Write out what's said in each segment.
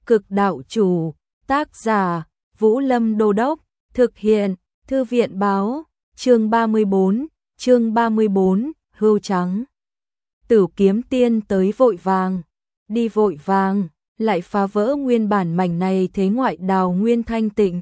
Cực đạo chủ, tác giả, Vũ Lâm Đô Đốc, thực hiện, Thư viện báo, chương 34, Hươu Trắng. Tử Kiếm Tiên tới vội vàng, đi vội vàng, lại phá vỡ nguyên bản mảnh này thế ngoại đào nguyên thanh tịnh.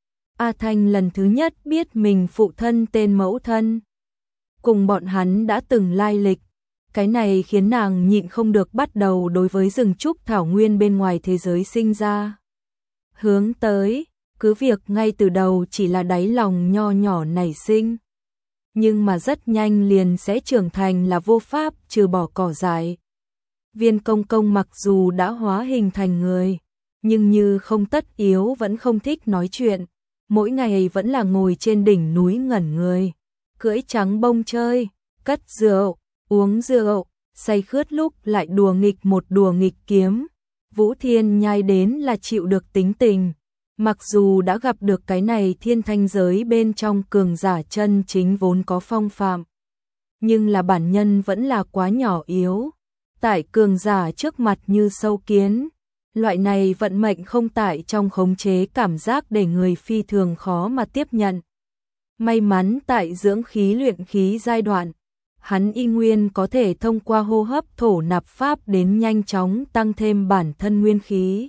A Thanh lần thứ nhất biết mình phụ thân tên mẫu thân. Cùng bọn hắn đã từng lai lịch. Cái này khiến nàng nhịn không được bắt đầu đối với rừng trúc thảo nguyên bên ngoài thế giới sinh ra hướng tới, cứ việc ngay từ đầu chỉ là đáy lòng nho nhỏ nảy sinh. Nhưng mà rất nhanh liền sẽ trưởng thành là vô pháp trừ bỏ cỏ dại. Viên Công Công mặc dù đã hóa hình thành người, nhưng như không tất yếu vẫn không thích nói chuyện, mỗi ngày vẫn là ngồi trên đỉnh núi ngẩn người, cưỡi trắng bông chơi, cất rượu, uống rượu, say khướt lúc lại đùa nghịch một đùa nghịch kiếm. Vũ Thiên Nhai đến là chịu được tính tình, mặc dù đã gặp được cái này thiên thanh giới bên trong cường giả chân chính vốn có phong phạm, nhưng là bản nhân vẫn là quá nhỏ yếu, tại cường giả trước mặt như sâu kiến, loại này vận mệnh không tại trong khống chế cảm giác để người phi thường khó mà tiếp nhận. May mắn tại dưỡng khí luyện khí giai đoạn, hắn y nguyên có thể thông qua hô hấp thổ nạp pháp đến nhanh chóng tăng thêm bản thân nguyên khí,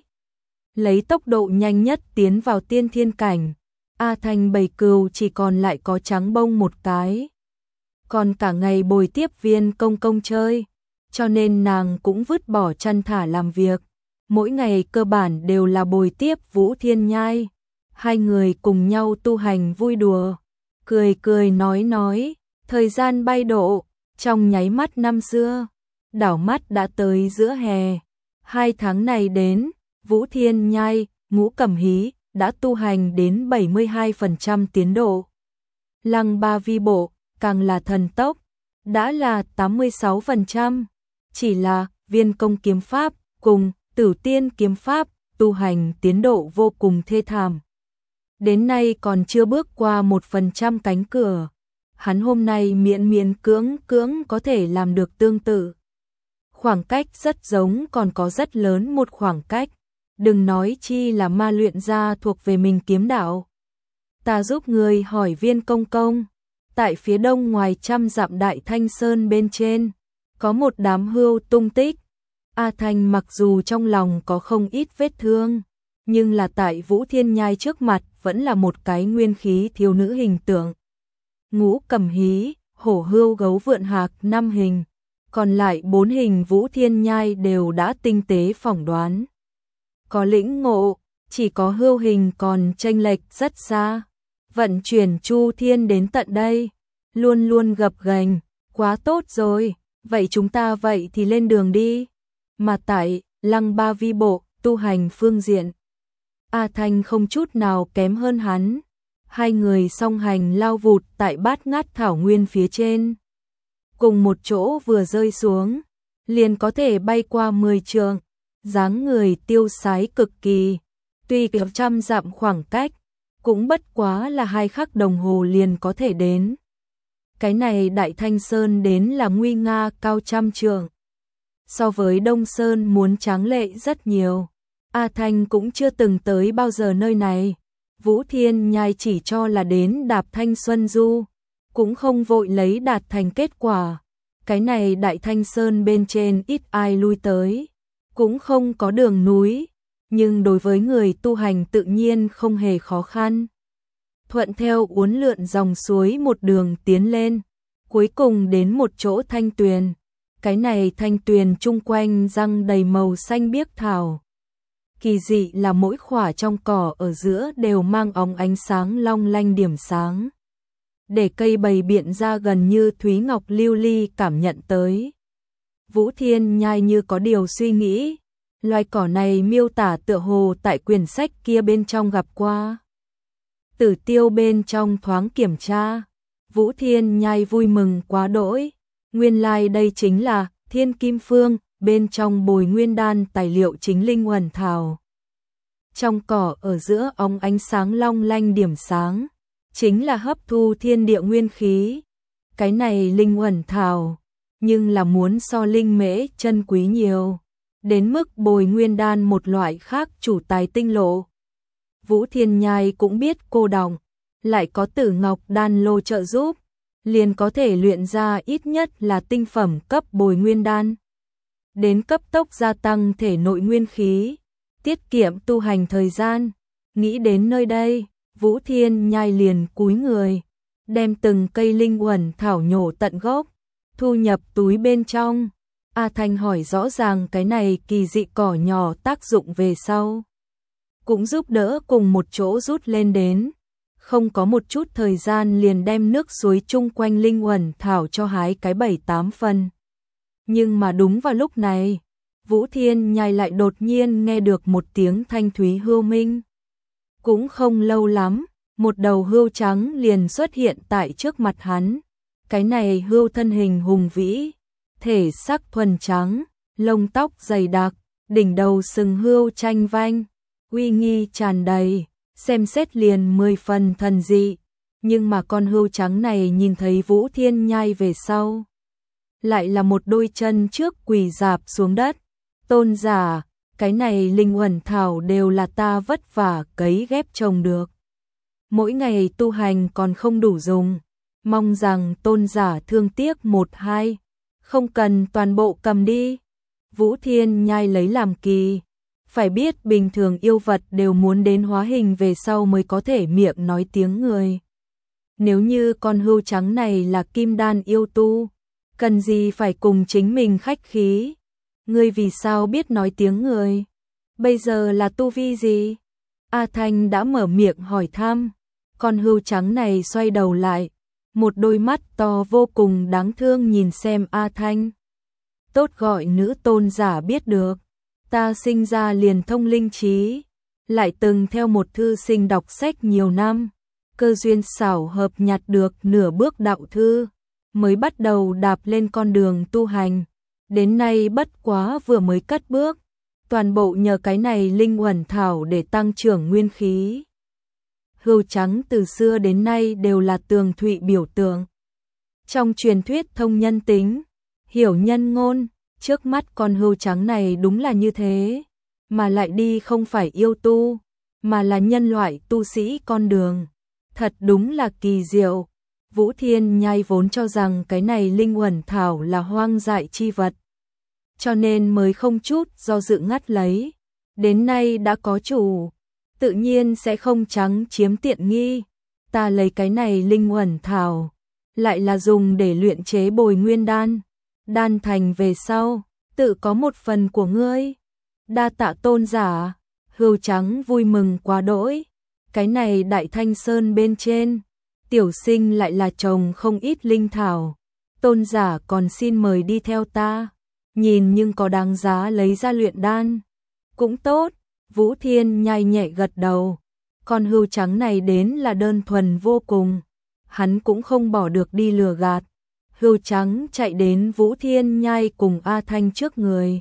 lấy tốc độ nhanh nhất tiến vào tiên thiên cảnh. A Thanh bầy cừu chỉ còn lại có trắng bông một cái, còn cả ngày bồi tiếp Viên Công Công chơi, cho nên nàng cũng vứt bỏ chăn thả làm việc, mỗi ngày cơ bản đều là bồi tiếp Vũ Thiên Nhai, hai người cùng nhau tu hành vui đùa, cười cười nói, thời gian bay độ, trong nháy mắt năm xưa, đảo mắt đã tới giữa hè. 2 tháng này đến, Vũ Thiên Nhai, Ngũ Cẩm Hí đã tu hành đến 72% tiến độ. Lăng Ba Vi Bộ càng là thần tốc, đã là 86%, chỉ là Viên Công kiếm pháp cùng Tử Tiên kiếm pháp tu hành tiến độ vô cùng thê thảm. Đến nay còn chưa bước qua 1% cánh cửa. Hắn hôm nay miễn cưỡng có thể làm được tương tự. Khoảng cách rất giống, còn có rất lớn một khoảng cách. Đừng nói chi là ma luyện ra thuộc về mình kiếm đạo. Ta giúp người hỏi Viên Công Công. Tại phía đông ngoài 100 dặm Đại Thanh Sơn bên trên, có một đám hươu tung tích. A Thanh mặc dù trong lòng có không ít vết thương, nhưng là tại Vũ Thiên Nhai trước mặt vẫn là một cái nguyên khí thiếu nữ hình tượng. Ngũ Cẩm Hí, hổ hươu gấu vượn hạc 5 hình, còn lại 4 hình Vũ Thiên Nhai đều đã tinh tế phỏng đoán. Có lĩnh ngộ, chỉ có hươu hình còn chênh lệch rất xa. Vận chuyển Chu Thiên đến tận đây, luôn luôn gập ghềnh, quá tốt rồi, vậy chúng ta vậy thì lên đường đi. Mà tại Lăng Ba Vi Bộ, tu hành phương diện, A Thanh không chút nào kém hơn hắn. Hai người song hành lao vụt tại bát ngát thảo nguyên phía trên. Cùng một chỗ vừa rơi xuống, liền có thể bay qua 10 trượng, dáng người tiêu sái cực kỳ. Tuy 100 dặm khoảng cách, cũng bất quá là 2 khắc đồng hồ liền có thể đến. Cái này Đại Thanh Sơn đến là nguy nga cao 100 trượng. So với Đông Sơn muốn tráng lệ rất nhiều. A Thanh cũng chưa từng tới bao giờ nơi này. Vũ Thiên Nhai chỉ cho là đến đạp thanh xuân du, cũng không vội lấy đạt thành kết quả. Cái này Đại Thanh Sơn bên trên ít ai lui tới, cũng không có đường núi, nhưng đối với người tu hành tự nhiên không hề khó khăn. Thuận theo uốn lượn dòng suối một đường tiến lên, cuối cùng đến một chỗ thanh tuyền. Cái này thanh tuyền chung quanh răng đầy màu xanh biếc thảo. Kỳ dị là mỗi khỏa trong cỏ ở giữa đều mang óng ánh sáng long lanh điểm sáng, để cây bày biện ra gần như thúy ngọc lưu ly cảm nhận tới. Vũ Thiên Nhai như có điều suy nghĩ, loài cỏ này miêu tả tựa hồ tại quyển sách kia bên trong gặp qua. Tử Tiêu bên trong thoáng kiểm tra, Vũ Thiên Nhai vui mừng quá đỗi, nguyên lai đây chính là Thiên Kim Phương, bên trong bồi nguyên đan tài liệu chính linh huẩn thảo. Trong cỏ ở giữa óng ánh sáng long lanh điểm sáng, chính là hấp thu thiên địa nguyên khí. Cái này linh huẩn thảo, nhưng là muốn so linh mễ chân quý nhiều. đến mức bồi nguyên đan một loại khác chủ tài tinh lộ. Vũ Thiên Nhai cũng biết cô đọng, lại có Tử Ngọc đan lô trợ giúp, liền có thể luyện ra ít nhất là tinh phẩm cấp bồi nguyên đan. Đến cấp tốc gia tăng thể nội nguyên khí, tiết kiệm tu hành thời gian. Nghĩ đến nơi đây, Vũ Thiên Nhai liền cúi người, đem từng cây linh uẩn thảo nhổ tận gốc, thu nhập túi bên trong. A Thanh hỏi rõ ràng cái này kỳ dị cỏ nhỏ tác dụng về sau, cũng giúp đỡ cùng một chỗ rút lên đến. Không có một chút thời gian liền đem nước suối chung quanh linh uẩn thảo cho hái cái 7-8 phần. Nhưng mà đúng vào lúc này, Vũ Thiên Nhai lại đột nhiên nghe được một tiếng thanh thúy hưu minh. Cũng không lâu lắm, một đầu hươu trắng liền xuất hiện tại trước mặt hắn. Cái này hươu thân hình hùng vĩ, thể sắc thuần trắng, lông tóc dày đặc, đỉnh đầu sừng hươu tranh vanh, uy nghi tràn đầy, xem xét liền 10 phần thần dị. Nhưng mà con hươu trắng này nhìn thấy Vũ Thiên Nhai về sau, lại là một đôi chân trước quỳ rạp xuống đất. Tôn giả, cái này linh uẩn thảo đều là ta vất vả cấy ghép trồng được. Mỗi ngày tu hành còn không đủ dùng, mong rằng tôn giả thương tiếc 1-2, không cần toàn bộ cầm đi. Vũ Thiên Nhai lấy làm kỳ, phải biết bình thường yêu vật đều muốn đến hóa hình về sau mới có thể miệng nói tiếng người. Nếu như con hươu trắng này là kim đan yêu tu, cần gì phải cùng chính mình khách khí? Ngươi vì sao biết nói tiếng người? Bây giờ là tu vi gì? A Thanh đã mở miệng hỏi thăm. Con hươu trắng này xoay đầu lại, một đôi mắt to vô cùng đáng thương nhìn xem A Thanh. Tốt gọi nữ tôn giả biết được, ta sinh ra liền thông linh trí, lại từng theo một thư sinh đọc sách nhiều năm, cơ duyên xảo hợp nhặt được nửa bước đạo thư, mới bắt đầu đạp lên con đường tu hành, đến nay bất quá vừa mới cất bước, toàn bộ nhờ cái này linh uẩn thảo để tăng trưởng nguyên khí. Hươu trắng từ xưa đến nay đều là tường thụy biểu tượng. Trong truyền thuyết thông nhân tính, hiểu nhân ngôn, trước mắt con hươu trắng này đúng là như thế, mà lại đi không phải yêu tu, mà là nhân loại tu sĩ con đường. Thật đúng là kỳ diệu. Vũ Thiên Nhai vốn cho rằng cái này linh uẩn thảo là hoang dại chi vật, cho nên mới không chút do dự ngắt lấy. Đến nay đã có chủ, tự nhiên sẽ không trắng chiếm tiện nghi. Ta lấy cái này linh uẩn thảo, lại là dùng để luyện chế bồi nguyên đan. Đan thành về sau, tự có một phần của ngươi. Đa tạ tôn giả. Hươu trắng vui mừng quá đỗi. Cái này Đại Thanh Sơn bên trên, tiểu sinh lại là trồng không ít linh thảo. Tôn giả còn xin mời đi theo ta, nhìn nhưng có đáng giá lấy ra luyện đan. Cũng tốt. Vũ Thiên Nhai nhẹ gật đầu. Con hươu trắng này đến là đơn thuần vô cùng, hắn cũng không bỏ được đi lừa gạt. Hươu trắng chạy đến Vũ Thiên Nhai cùng A Thanh trước người,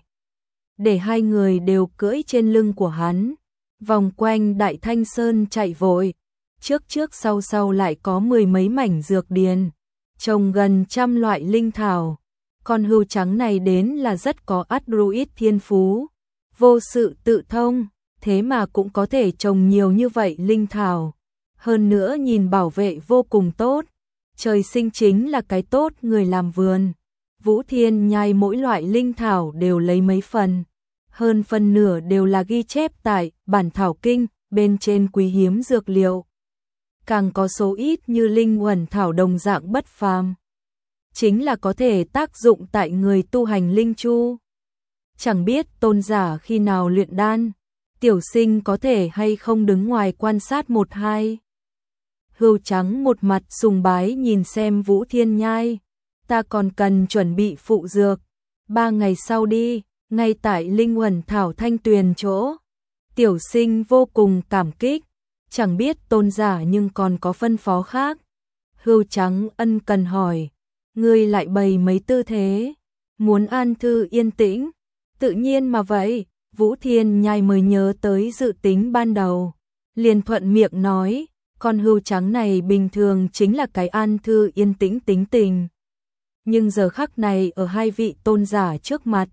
để hai người đều cưỡi trên lưng của hắn, vòng quanh Đại Thanh Sơn chạy vội. Trước trước sau sau lại có 10 mấy mảnh dược điền, trồng gần 100 loại linh thảo. Con hươu trắng này đến là rất có Android thiên phú, vô sự tự thông, thế mà cũng có thể trồng nhiều như vậy linh thảo. Hơn nữa nhìn bảo vệ vô cùng tốt, trời sinh chính là cái tốt người làm vườn. Vũ Thiên Nhai mỗi loại linh thảo đều lấy mấy phần, hơn phân nửa đều là ghi chép tại bản thảo kinh bên trên quý hiếm dược liệu. Càng có số ít như linh uẩn thảo đồng dạng bất phàm, chính là có thể tác dụng tại người tu hành linh chu. Chẳng biết tôn giả khi nào luyện đan, tiểu sinh có thể hay không đứng ngoài quan sát 1-2. Hươu trắng một mặt sùng bái nhìn xem Vũ Thiên Nhai. Ta còn cần chuẩn bị phụ dược. 3 ngày sau đi, ngay tại linh uẩn thảo thanh tuyền chỗ. Tiểu sinh vô cùng cảm kích. Chẳng biết tôn giả nhưng còn có phân phó khác. Hươu trắng ân cần hỏi. Ngươi lại bày mấy tư thế, muốn an thư yên tĩnh? Tự nhiên mà vậy. Vũ Thiên Nhai mới nhớ tới dự tính ban đầu, liền thuận miệng nói, con hươu trắng này bình thường chính là cái an thư yên tĩnh tính tình. Nhưng giờ khắc này ở hai vị tôn giả trước mặt,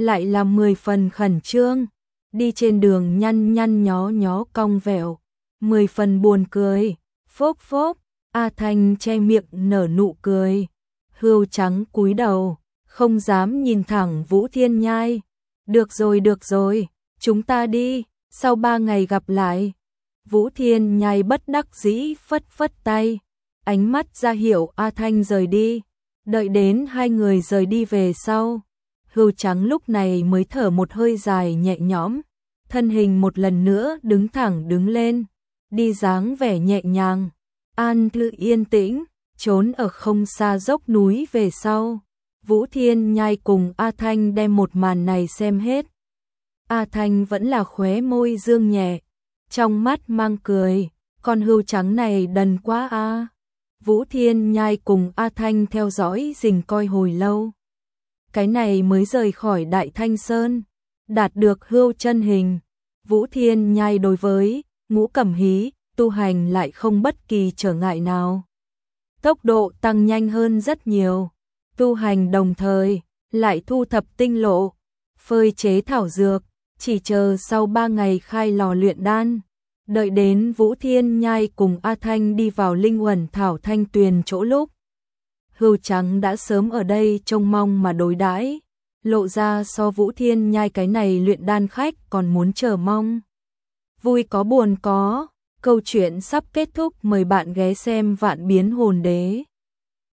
lại là 10 phần khẩn trương, đi trên đường nhăn nhăn nhó nhó cong vẹo, 10 phần buồn cười. Phốc phốc, A Thanh che miệng nở nụ cười. Hươu Trắng cúi đầu, không dám nhìn thẳng Vũ Thiên Nhai. Được rồi, chúng ta đi, sau 3 ngày gặp lại. Vũ Thiên Nhai bất đắc dĩ phất phất tay, ánh mắt ra hiệu A Thanh rời đi. Đợi đến hai người rời đi về sau, Hươu Trắng lúc này mới thở một hơi dài nhẹ nhõm, thân hình một lần nữa đứng thẳng đứng lên, đi dáng vẻ nhẹ nhàng, an tự yên tĩnh, trốn ở không xa dốc núi về sau. Vũ Thiên Nhai cùng A Thanh đem một màn này xem hết. A Thanh vẫn là khóe môi dương nhẹ, trong mắt mang cười, con Hươu Trắng này đần quá a. Vũ Thiên Nhai cùng A Thanh theo dõi rình coi hồi lâu. Cái này mới rời khỏi Đại Thanh Sơn, đạt được Hươu chân hình. Vũ Thiên Nhai đối với Ngũ Cẩm Hí tu hành lại không bất kỳ trở ngại nào. Tốc độ tăng nhanh hơn rất nhiều, tu hành đồng thời lại thu thập tinh lộ, phơi chế thảo dược, chỉ chờ sau 3 ngày khai lò luyện đan. Đợi đến Vũ Thiên Nhai cùng A Thanh đi vào linh uẩn thảo thanh tuyền chỗ lúc, Hươu Trắng đã sớm ở đây trông mong mà đối đãi, lộ ra so Vũ Thiên Nhai cái này luyện đan khách còn muốn chờ mong. Vui có buồn có, câu chuyện sắp kết thúc, mời bạn ghé xem Vạn Biến Hồn Đế.